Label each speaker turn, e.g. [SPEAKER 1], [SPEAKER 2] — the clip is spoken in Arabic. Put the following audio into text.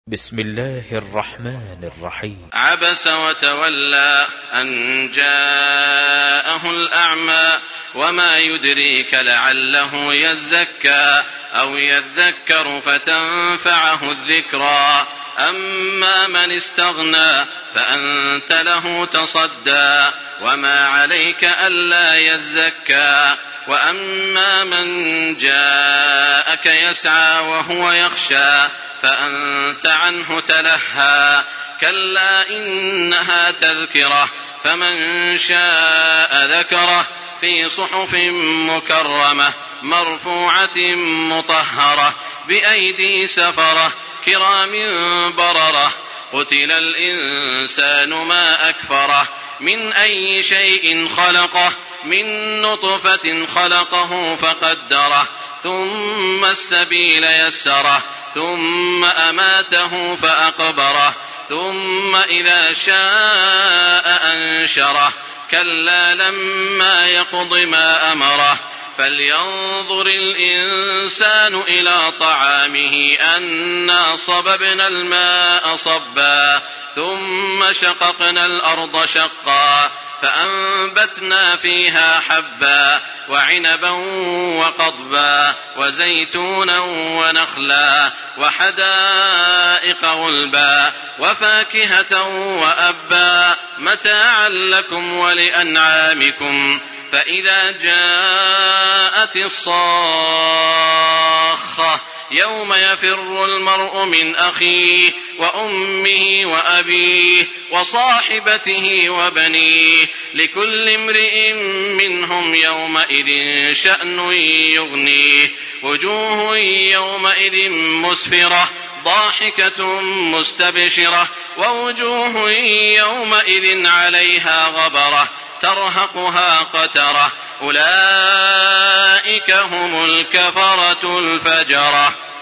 [SPEAKER 1] بسم الله الرحمن الرحيم.
[SPEAKER 2] عبس وتولى أن جاءه الأعمى وما يدريك لعله يزكى أو يذكر فتنفعه الذكرى أما من استغنى فأنت له تصدى وما عليك ألا يزكى وأما من جاءك يسعى وهو يخشى فأنت عنه تلهى كلا إنها تذكرة فمن شاء ذكره في صحف مكرمة مرفوعة مطهرة بأيدي سفرة كرام بررة قتل الإنسان ما أكفره من أي شيء خلقه من نطفة خلقه فقدره ثم السبيل يسره ثم أماته فأقبره ثم إذا شاء أنشره كلا لما يقض ما أمره فلينظر الإنسان إلى طعامه أنا صببنا الماء صبا ثم شققنا الأرض شقا فأنبتنا فيها حبا وعنبا وقضبا وزيتونا ونخلا وحدائق غلبا وفاكهة وأبا متاعا لكم ولأنعامكم فإذا جاءت الصاخة يوم يفر المرء من أخيه وأمه وأبيه وصاحبته وبنيه لكل امرئ منهم يومئذ شأن يغنيه وجوه يومئذ مسفرة ضاحكة مستبشرة ووجوه يومئذ عليها غبرة ترهقها قترة أولئك هم الكفرة الفجرة.